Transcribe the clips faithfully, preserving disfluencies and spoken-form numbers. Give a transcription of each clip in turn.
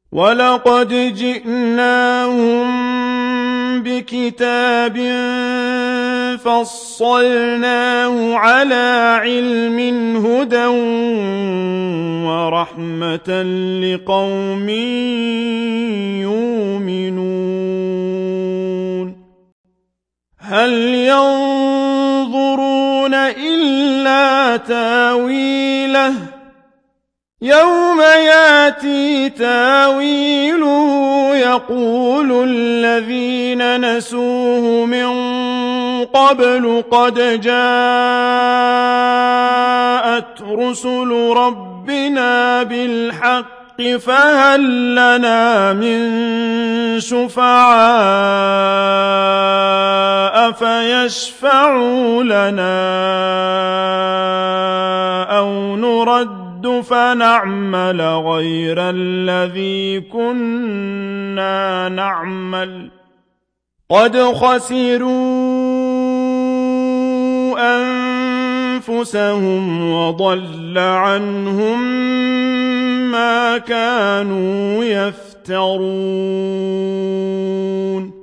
وَلَقَدْ جِئْنَاهُم بِكِتَابٍ فَصَّلْنَاهُ عَلَىٰ عِلْمٍ هُدًى وَرَحْمَةً لِّقَوْمٍ يُؤْمِنُونَ هَلْ يَنظُرُونَ إِلَّا تَأْوِيلَهُ يَوْمَ يَأْتِي تَأْوِيلُهُ يَقُولُ الَّذِينَ نَسُوهُ مِن قَبْلُ قَدْ جَاءَتْ رُسُلُ رَبِّنَا بِالْحَقِّ فَهَل لَّنَا مِن شُفَعَاءَ فَيَشْفَعُوا لَنَا أَوْ نُرَدُّ فَنَعْمَلَ غَيْرَ الَّذِي كُنَّا نَعْمَلُ قَدْ خَسِرُوا أَنفُسَهُمْ وَضَلَّ عَنْهُم مَّا كَانُوا يَفْتَرُونَ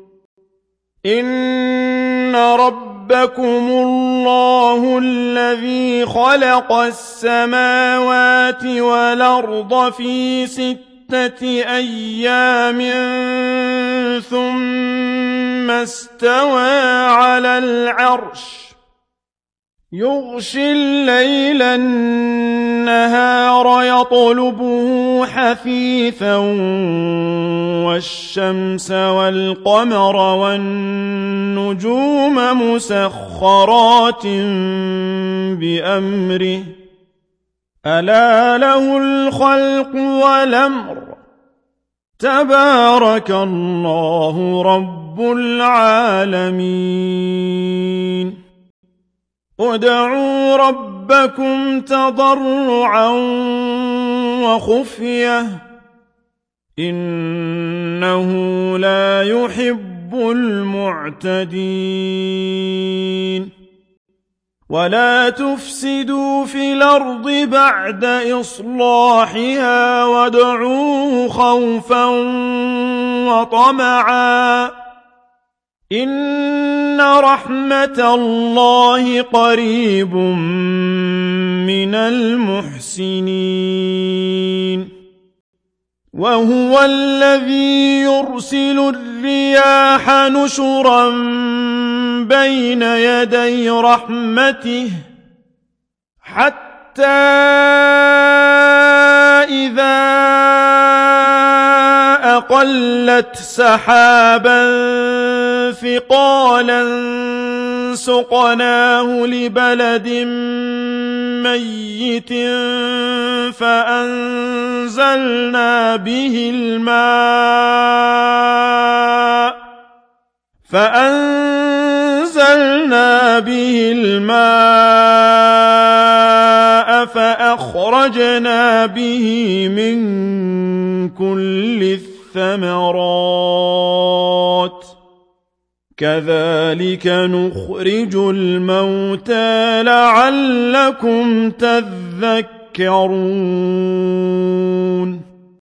إِنَّ رَبَّكُمُ اللَّهُ الَّذِي خَلَقَ السَّمَاوَاتِ وَالْأَرْضَ فِي سِتَّةِ أَيَّامٍ ثُمَّ اسْتَوَىٰ عَلَى الْعَرْشِ يُغْشِي اللَّيْلَ النَّهَارَ يَطْلُبُهُ حَثِيثًا وَالشَّمْسَ وَالْقَمَرَ وَالنُّجُومَ مُسَخَّرَاتٍ بِأَمْرِهِ أَلَا لَهُ الْخَلْقُ وَالْأَمْرُ تَبَارَكَ اللَّهُ رَبُّ الْعَالَمِينَ ادْعُوا رَبَّكُمْ تَضَرُّعًا وَخُفْيَةً إِنَّهُ لَا يُحِبُّ الْمُعْتَدِينَ وَلَا تُفْسِدُوا فِي الْأَرْضِ بَعْدَ إِصْلَاحِهَا وَادْعُوهُ خَوْفًا وَطَمَعًا إِنَّ رَحْمَتَ اللَّهِ قَرِيبٌ مِّنَ الْمُحْسِنِينَ وَهُوَ الَّذِي يُرْسِلُ الرِّيَاحَ نُشُرًا بَيْنَ يَدَيْ رَحْمَتِهِ حَتَّىٰ إِذَا أَقَلَّتْ سَحَابًا ثِقَالًا سُقْنَاهُ لِبَلَدٍ مَّيِّتٍ فَأَنزَلْنَا بِهِ الْمَاءَ فَأَنزَلْنَا بِهِ الْمَاءَ فَأَخْرَجْنَا بِهِ مِن كُلِّ الثَّمَرَاتِ كَذَلِكَ نُخْرِجُ الْمَوْتَىٰ لَعَلَّكُمْ تَذَكَّرُونَ